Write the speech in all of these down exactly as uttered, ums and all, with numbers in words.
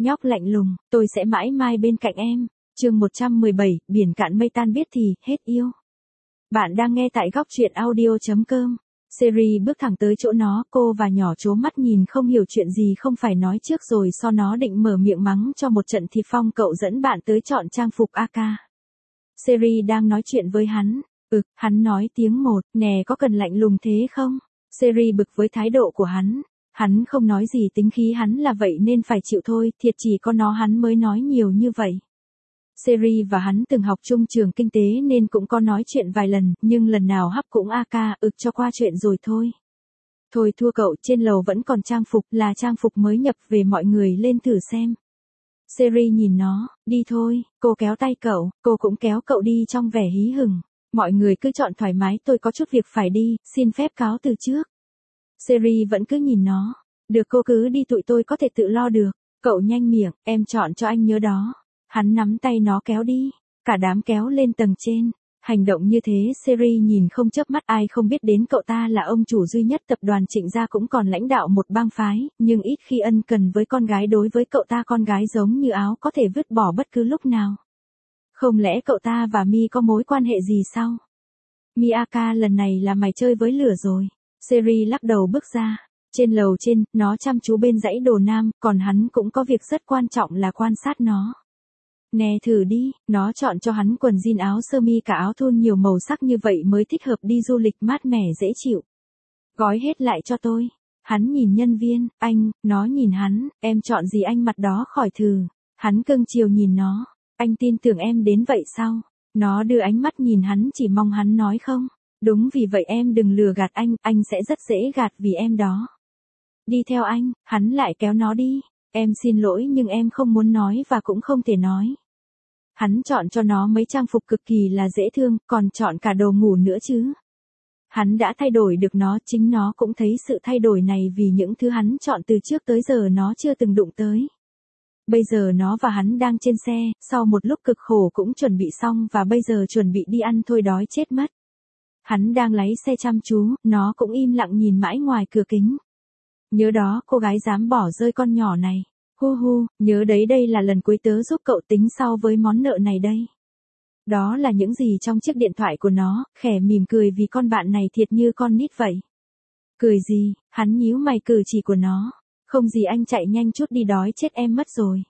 nhóc lạnh lùng, tôi sẽ mãi mai bên cạnh em. Chương một trăm mười bảy, biển cạn mây tan biết thì, hết yêu. Bạn đang nghe tại góc truyện audio chấm com. Seri bước thẳng tới chỗ nó, cô và nhỏ trố mắt nhìn không hiểu chuyện gì không phải nói trước rồi sau nó định mở miệng mắng cho một trận thì Phong cậu dẫn bạn tới chọn trang phục a ca. Seri đang nói chuyện với hắn. Ừ, hắn nói tiếng một, nè có cần lạnh lùng thế không? Seri bực với thái độ của hắn. Hắn không nói gì tính khí hắn là vậy nên phải chịu thôi, thiệt chỉ có nó hắn mới nói nhiều như vậy. Seri và hắn từng học chung trường kinh tế nên cũng có nói chuyện vài lần, nhưng lần nào hấp cũng a ca ực cho qua chuyện rồi thôi. Thôi thua cậu, trên lầu vẫn còn trang phục, là trang phục mới nhập về, mọi người lên thử xem. Seri nhìn nó, đi thôi, cô kéo tay cậu, cô cũng kéo cậu đi trong vẻ hí hửng. Mọi người cứ chọn thoải mái, tôi có chút việc phải đi, xin phép cáo từ trước. Seri vẫn cứ nhìn nó, được cô cứ đi, tụi tôi có thể tự lo được. Cậu nhanh miệng, em chọn cho anh nhớ đó. Hắn nắm tay nó kéo đi, cả đám kéo lên tầng trên. Hành động như thế Seri nhìn không chớp mắt, ai không biết đến cậu ta là ông chủ duy nhất tập đoàn Trịnh gia, cũng còn lãnh đạo một bang phái, nhưng ít khi ân cần với con gái. Đối với cậu ta con gái giống như áo có thể vứt bỏ bất cứ lúc nào. Không lẽ cậu ta và Mi có mối quan hệ gì sao? Mi a ca lần này là mày chơi với lửa rồi. Seri lắc đầu bước ra. Trên lầu trên, nó chăm chú bên dãy đồ nam, còn hắn cũng có việc rất quan trọng là quan sát nó. Nè thử đi, nó chọn cho hắn quần jean áo sơ mi cả áo thun nhiều màu sắc như vậy mới thích hợp đi du lịch mát mẻ dễ chịu. Gói hết lại cho tôi. Hắn nhìn nhân viên, anh, nó nhìn hắn, em chọn gì anh mặc đó khỏi thử. Hắn cưng chiều nhìn nó, anh tin tưởng em đến vậy sao? Nó đưa ánh mắt nhìn hắn chỉ mong hắn nói không. Đúng vì vậy em đừng lừa gạt anh, anh sẽ rất dễ gạt vì em đó. Đi theo anh, hắn lại kéo nó đi. Em xin lỗi nhưng em không muốn nói và cũng không thể nói. Hắn chọn cho nó mấy trang phục cực kỳ là dễ thương, còn chọn cả đồ ngủ nữa chứ. Hắn đã thay đổi được nó, chính nó cũng thấy sự thay đổi này vì những thứ hắn chọn từ trước tới giờ nó chưa từng đụng tới. Bây giờ nó và hắn đang trên xe, sau một lúc cực khổ cũng chuẩn bị xong và bây giờ chuẩn bị đi ăn thôi, đói chết mất. Hắn đang lái xe chăm chú, nó cũng im lặng nhìn mãi ngoài cửa kính. Nhớ đó, cô gái dám bỏ rơi con nhỏ này. Hu hu, nhớ đấy, đây là lần cuối tớ giúp cậu tính sau với món nợ này đây. Đó là những gì trong chiếc điện thoại của nó, khẽ mỉm cười vì con bạn này thiệt như con nít vậy. Cười gì, hắn nhíu mày cử chỉ của nó. Không gì anh chạy nhanh chút đi, đói chết em mất rồi.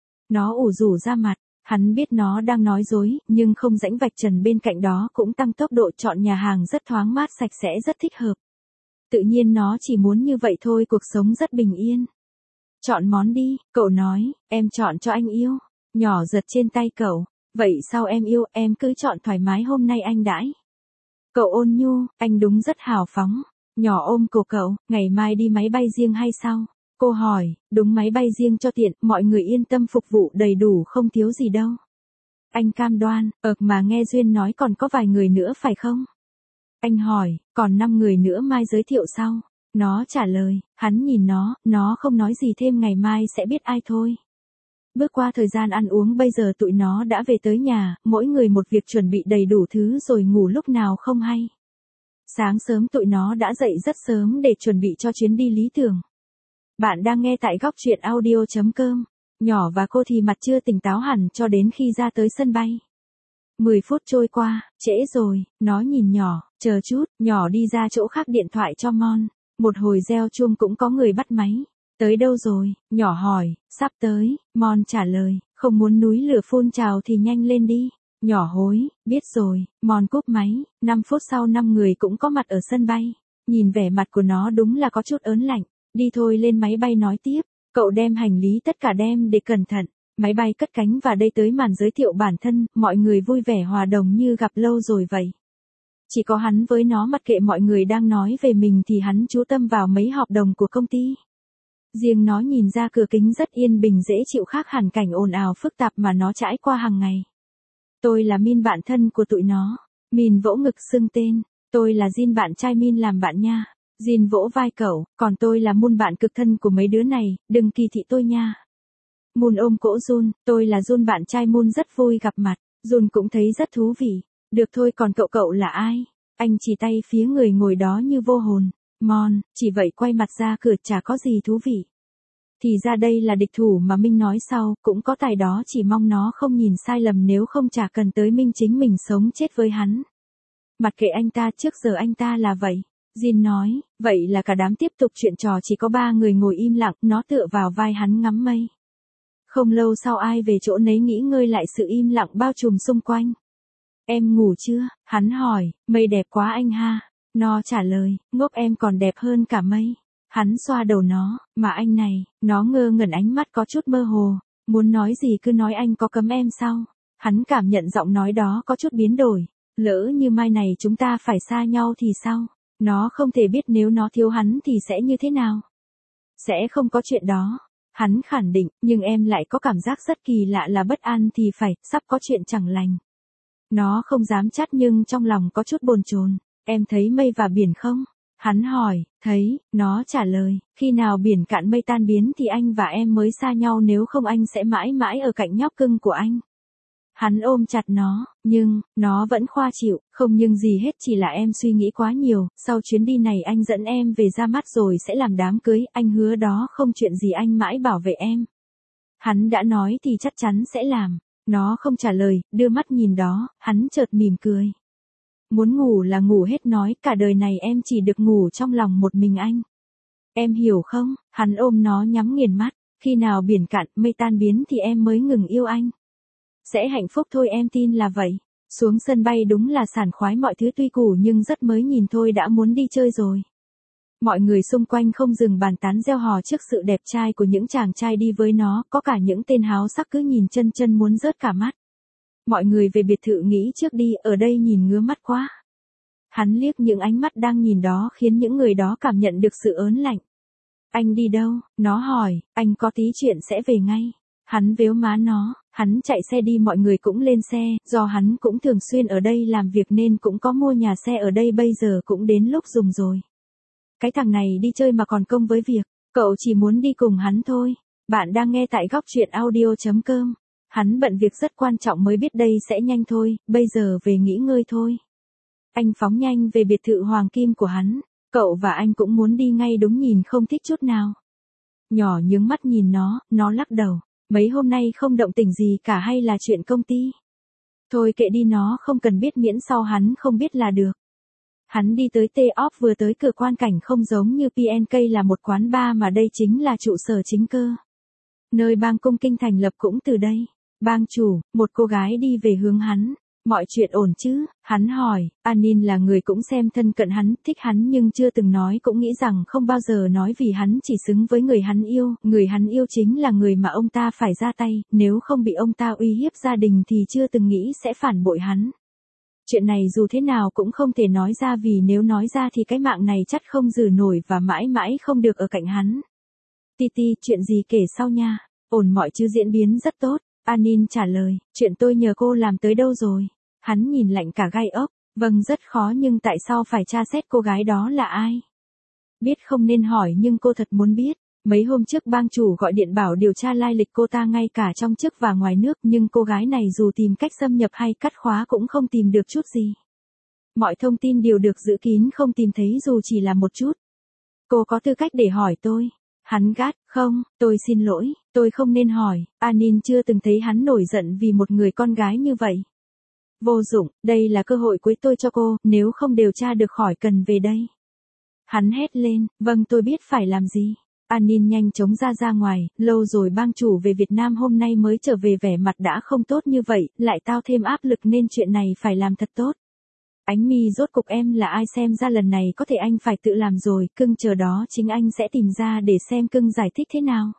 Nó ủ rủ ra mặt, hắn biết nó đang nói dối, nhưng không rãnh vạch trần bên cạnh đó cũng tăng tốc độ, chọn nhà hàng rất thoáng mát sạch sẽ rất thích hợp. Tự nhiên nó chỉ muốn như vậy thôi, cuộc sống rất bình yên. Chọn món đi, cậu nói, em chọn cho anh yêu. Nhỏ giật trên tay cậu, vậy sao em yêu, em cứ chọn thoải mái, hôm nay anh đãi. Cậu ôn nhu, anh đúng rất hào phóng. Nhỏ ôm cổ cậu, ngày mai đi máy bay riêng hay sao? Cô hỏi, đúng máy bay riêng cho tiện, mọi người yên tâm phục vụ đầy đủ không thiếu gì đâu. Anh cam đoan, ợt mà nghe Duyên nói còn có vài người nữa phải không? Anh hỏi, còn năm người nữa mai giới thiệu sau. Nó trả lời, hắn nhìn nó, nó không nói gì thêm, ngày mai sẽ biết ai thôi. Bước qua thời gian ăn uống, bây giờ tụi nó đã về tới nhà, mỗi người một việc chuẩn bị đầy đủ thứ rồi ngủ lúc nào không hay. Sáng sớm tụi nó đã dậy rất sớm để chuẩn bị cho chuyến đi lý tưởng. Bạn đang nghe tại góc truyện audio chấm com. Nhỏ và cô thì mặt chưa tỉnh táo hẳn cho đến khi ra tới sân bay. mười phút trôi qua, trễ rồi, nó nhìn nhỏ, chờ chút, nhỏ đi ra chỗ khác điện thoại cho Mon. Một hồi reo chuông cũng có người bắt máy. Tới đâu rồi? Nhỏ hỏi, sắp tới, Mon trả lời, không muốn núi lửa phun trào thì nhanh lên đi. Nhỏ hối, biết rồi, Mon cúp máy. năm phút sau năm người cũng có mặt ở sân bay. Nhìn vẻ mặt của nó đúng là có chút ớn lạnh. Đi thôi, lên máy bay nói tiếp. Cậu đem hành lý tất cả đem để cẩn thận. Máy bay cất cánh và đây tới màn giới thiệu bản thân, mọi người vui vẻ hòa đồng như gặp lâu rồi vậy. Chỉ có hắn với nó mặc kệ mọi người đang nói về mình thì hắn chú tâm vào mấy hợp đồng của công ty. Riêng nó nhìn ra cửa kính rất yên bình dễ chịu, khác hẳn cảnh ồn ào phức tạp mà nó trải qua hàng ngày. Tôi là Min, bạn thân của tụi nó. Min vỗ ngực xưng tên. Tôi là Jin, bạn trai Min làm bạn nha. Jin vỗ vai cậu, còn tôi là Moon, bạn cực thân của mấy đứa này, đừng kỳ thị tôi nha. Moon ôm cổ Jun, tôi là Jun, bạn trai Moon, rất vui gặp mặt. Jun cũng thấy rất thú vị. Được thôi, còn cậu cậu là ai? Anh chỉ tay phía người ngồi đó như vô hồn. Mon, chỉ vậy quay mặt ra cửa, chả có gì thú vị. Thì ra đây là địch thủ mà Minh nói sau, cũng có tài đó, chỉ mong nó không nhìn sai lầm, nếu không chả cần tới Minh chính mình sống chết với hắn. Mặc kệ anh ta, trước giờ anh ta là vậy. Jin nói, vậy là cả đám tiếp tục chuyện trò, chỉ có ba người ngồi im lặng, nó tựa vào vai hắn ngắm mây. Không lâu sau ai về chỗ nấy nghỉ ngơi lại, sự im lặng bao trùm xung quanh. Em ngủ chưa? Hắn hỏi, mây đẹp quá anh ha. Nó trả lời, ngốc, em còn đẹp hơn cả mây. Hắn xoa đầu nó, mà anh này, nó ngơ ngẩn, ánh mắt có chút mơ hồ. Muốn nói gì cứ nói, anh có cấm em sao? Hắn cảm nhận giọng nói đó có chút biến đổi. Lỡ như mai này chúng ta phải xa nhau thì sao? Nó không thể biết nếu nó thiếu hắn thì sẽ như thế nào. Sẽ không có chuyện đó. Hắn khẳng định, nhưng em lại có cảm giác rất kỳ lạ, là bất an thì phải, sắp có chuyện chẳng lành. Nó không dám chắt nhưng trong lòng có chút bồn chồn. Em thấy mây và biển không? Hắn hỏi, thấy, nó trả lời, khi nào biển cạn mây tan biến thì anh và em mới xa nhau, nếu không anh sẽ mãi mãi ở cạnh nhóc cưng của anh. Hắn ôm chặt nó, nhưng, nó vẫn khoa chịu, không nhưng gì hết, chỉ là em suy nghĩ quá nhiều, sau chuyến đi này anh dẫn em về ra mắt rồi sẽ làm đám cưới, anh hứa đó, không chuyện gì, anh mãi bảo vệ em. Hắn đã nói thì chắc chắn sẽ làm. Nó không trả lời, đưa mắt nhìn đó, hắn chợt mỉm cười. Muốn ngủ là ngủ hết, nói, cả đời này em chỉ được ngủ trong lòng một mình anh. Em hiểu không? Hắn ôm nó nhắm nghiền mắt, khi nào biển cạn, mây tan biến thì em mới ngừng yêu anh. Sẽ hạnh phúc thôi, em tin là vậy. Xuống sân bay đúng là sảng khoái, mọi thứ tuy cũ nhưng rất mới, nhìn thôi đã muốn đi chơi rồi. Mọi người xung quanh không dừng bàn tán reo hò trước sự đẹp trai của những chàng trai đi với nó, có cả những tên háo sắc cứ nhìn chân chân muốn rớt cả mắt. Mọi người về biệt thự nghĩ trước đi, ở đây nhìn ngứa mắt quá. Hắn liếc những ánh mắt đang nhìn đó khiến những người đó cảm nhận được sự ớn lạnh. Anh đi đâu? Nó hỏi, anh có tí chuyện sẽ về ngay. Hắn véo má nó, hắn chạy xe đi, mọi người cũng lên xe, do hắn cũng thường xuyên ở đây làm việc nên cũng có mua nhà xe ở đây, bây giờ cũng đến lúc dùng rồi. Cái thằng này đi chơi mà còn công với việc, cậu chỉ muốn đi cùng hắn thôi. Bạn đang nghe tại góc truyện audio chấm com. Hắn bận việc rất quan trọng mới biết đây sẽ nhanh thôi, bây giờ về nghỉ ngơi thôi. Anh phóng nhanh về biệt thự hoàng kim của hắn, cậu và anh cũng muốn đi ngay, đúng nhìn không thích chút nào. Nhỏ nhướng mắt nhìn nó, nó lắc đầu, mấy hôm nay không động tĩnh gì cả, hay là chuyện công ty? Thôi kệ đi, nó không cần biết, miễn sau hắn không biết là được. Hắn đi tới T-Off, vừa tới cửa, quan cảnh không giống như pê en ca là một quán bar mà đây chính là trụ sở chính cơ. Nơi bang cung kinh thành lập cũng từ đây. Bang chủ, một cô gái đi về hướng hắn. Mọi chuyện ổn chứ? Hắn hỏi. Anin là người cũng xem thân cận hắn, thích hắn nhưng chưa từng nói, cũng nghĩ rằng không bao giờ nói, vì hắn chỉ xứng với người hắn yêu. Người hắn yêu chính là người mà ông ta phải ra tay, nếu không bị ông ta uy hiếp gia đình thì chưa từng nghĩ sẽ phản bội hắn. Chuyện này dù thế nào cũng không thể nói ra, vì nếu nói ra thì cái mạng này chắc không giữ nổi và mãi mãi không được ở cạnh hắn. Titi, chuyện gì kể sau nha. Ổn, mọi thứ diễn biến rất tốt. Anin trả lời, chuyện tôi nhờ cô làm tới đâu rồi? Hắn nhìn lạnh cả gai ốc, vâng rất khó, nhưng tại sao phải tra xét cô gái đó là ai? Biết không nên hỏi nhưng cô thật muốn biết. Mấy hôm trước bang chủ gọi điện bảo điều tra lai lịch cô ta ngay cả trong chức và ngoài nước, nhưng cô gái này dù tìm cách xâm nhập hay cắt khóa cũng không tìm được chút gì. Mọi thông tin đều được giữ kín, không tìm thấy dù chỉ là một chút. Cô có tư cách để hỏi tôi. Hắn gắt, không, tôi xin lỗi, tôi không nên hỏi. Anin chưa từng thấy hắn nổi giận vì một người con gái như vậy. Vô dụng, đây là cơ hội cuối tôi cho cô, nếu không điều tra được khỏi cần về đây. Hắn hét lên, vâng tôi biết phải làm gì. Anin nhanh chóng ra ra ngoài, lâu rồi bang chủ về Việt Nam, hôm nay mới trở về, vẻ mặt đã không tốt như vậy, lại tao thêm áp lực nên chuyện này phải làm thật tốt. Ánh mi, rốt cục em là ai? Xem ra lần này có thể anh phải tự làm rồi, cưng chờ đó, chính anh sẽ tìm ra để xem cưng giải thích thế nào.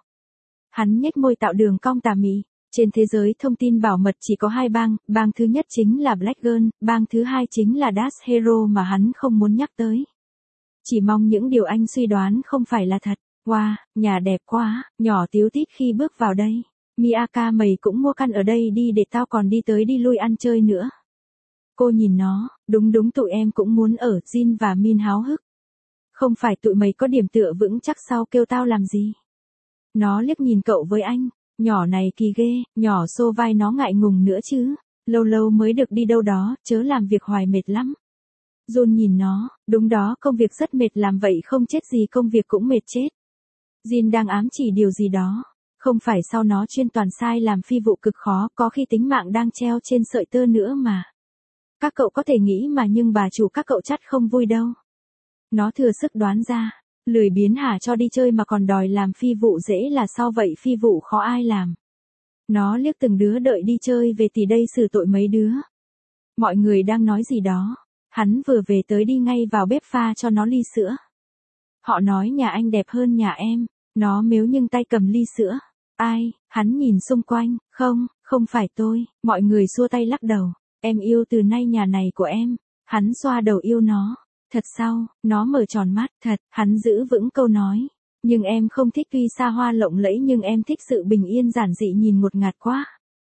Hắn nhếch môi tạo đường cong tà mị. Trên thế giới thông tin bảo mật chỉ có hai bang, bang thứ nhất chính là Black Girl, bang thứ hai chính là Dash Hero mà hắn không muốn nhắc tới. Chỉ mong những điều anh suy đoán không phải là thật. Wow, nhà đẹp quá, nhỏ tíu tít khi bước vào đây. Miyaka, mày cũng mua căn ở đây đi để tao còn đi tới đi lui ăn chơi nữa. Cô nhìn nó, đúng đúng tụi em cũng muốn ở. Jin và Min háo hức. Không phải tụi mày có điểm tựa vững chắc sao kêu tao làm gì? Nó liếc nhìn cậu với anh, nhỏ này kỳ ghê, nhỏ xô vai nó ngại ngùng nữa chứ. Lâu lâu mới được đi đâu đó, chớ làm việc hoài mệt lắm. Jun nhìn nó, đúng đó, công việc rất mệt, làm vậy không chết gì, công việc cũng mệt chết. Jin đang ám chỉ điều gì đó. Không phải sau nó chuyên toàn sai làm phi vụ cực khó, có khi tính mạng đang treo trên sợi tơ nữa mà. Các cậu có thể nghĩ mà nhưng bà chủ các cậu chắc không vui đâu. Nó thừa sức đoán ra. Lười biến hả, cho đi chơi mà còn đòi làm phi vụ dễ là sao vậy, phi vụ khó ai làm. Nó liếc từng đứa đợi đi chơi về thì đây xử tội mấy đứa. Mọi người đang nói gì đó. Hắn vừa về tới đi ngay vào bếp pha cho nó ly sữa. Họ nói nhà anh đẹp hơn nhà em. Nó mếu nhưng tay cầm ly sữa. Ai? Hắn nhìn xung quanh. Không, không phải tôi. Mọi người xua tay lắc đầu. Em yêu từ nay nhà này của em. Hắn xoa đầu yêu nó. Thật sao? Nó mở tròn mắt. Thật. Hắn giữ vững câu nói. Nhưng em không thích tuy xa hoa lộng lẫy nhưng em thích sự bình yên giản dị nhìn ngột ngạt quá.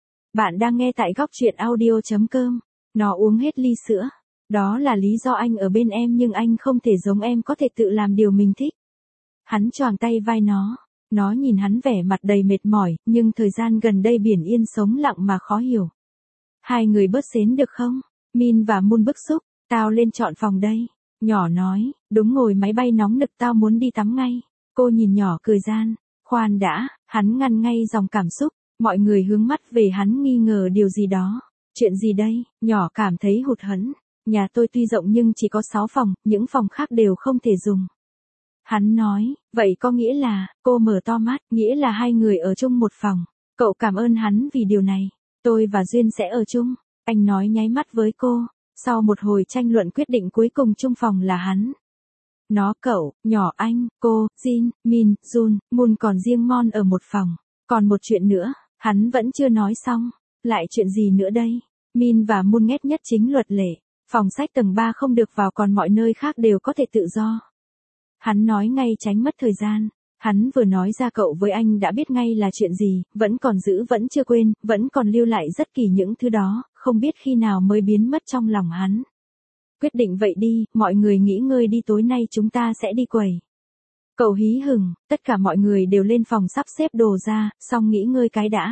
Bạn đang nghe tại góc truyện audio chấm com. Nó uống hết ly sữa. Đó là lý do anh ở bên em nhưng anh không thể giống em có thể tự làm điều mình thích. Hắn choàng tay vai nó. Nó nhìn hắn vẻ mặt đầy mệt mỏi, nhưng thời gian gần đây biển yên sống lặng mà khó hiểu. Hai người bớt xến được không? Min và Moon bức xúc. Tao lên chọn phòng đây. Nhỏ nói, đúng ngồi máy bay nóng nực tao muốn đi tắm ngay. Cô nhìn nhỏ cười gian. Khoan đã, hắn ngăn ngay dòng cảm xúc. Mọi người hướng mắt về hắn nghi ngờ điều gì đó. Chuyện gì đây? Nhỏ cảm thấy hụt hẫng. Nhà tôi tuy rộng nhưng chỉ có sáu phòng, những phòng khác đều không thể dùng. Hắn nói, vậy có nghĩa là, cô mở to mắt, nghĩa là hai người ở chung một phòng. Cậu cảm ơn hắn vì điều này. Tôi và Duyên sẽ ở chung. Anh nói nháy mắt với cô. Sau một hồi tranh luận quyết định cuối cùng chung phòng là hắn. Nó, cậu, nhỏ anh, cô, Jin, Min, Jun, Moon còn riêng Mon ở một phòng. Còn một chuyện nữa, hắn vẫn chưa nói xong. Lại chuyện gì nữa đây? Min và Moon ghét nhất chính luật lệ. Phòng sách tầng ba không được vào còn mọi nơi khác đều có thể tự do. Hắn nói ngay tránh mất thời gian. Hắn vừa nói ra cậu với anh đã biết ngay là chuyện gì, vẫn còn giữ vẫn chưa quên, vẫn còn lưu lại rất kỳ những thứ đó, không biết khi nào mới biến mất trong lòng hắn. Quyết định vậy đi, mọi người nghỉ ngơi đi, tối nay chúng ta sẽ đi quẩy. Cậu hí hửng, tất cả mọi người đều lên phòng sắp xếp đồ ra, xong nghỉ ngơi cái đã.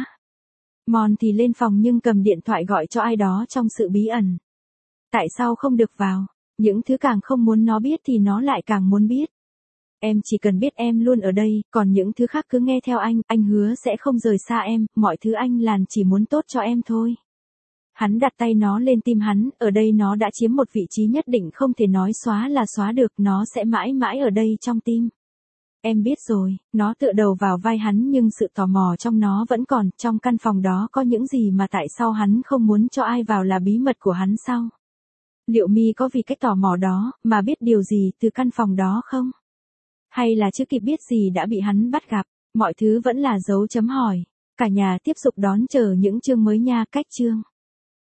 Mon thì lên phòng nhưng cầm điện thoại gọi cho ai đó trong sự bí ẩn. Tại sao không được vào? Những thứ càng không muốn nó biết thì nó lại càng muốn biết. Em chỉ cần biết em luôn ở đây, còn những thứ khác cứ nghe theo anh, anh hứa sẽ không rời xa em, mọi thứ anh làm chỉ muốn tốt cho em thôi. Hắn đặt tay nó lên tim hắn, ở đây nó đã chiếm một vị trí nhất định không thể nói xóa là xóa được, nó sẽ mãi mãi ở đây trong tim. Em biết rồi, nó tựa đầu vào vai hắn nhưng sự tò mò trong nó vẫn còn, trong căn phòng đó có những gì mà tại sao hắn không muốn cho ai vào là bí mật của hắn sao? Liệu Mi có vì cách tò mò đó, mà biết điều gì từ căn phòng đó không? Hay là chưa kịp biết gì đã bị hắn bắt gặp, mọi thứ vẫn là dấu chấm hỏi. Cả nhà tiếp tục đón chờ những chương mới nha, cách chương.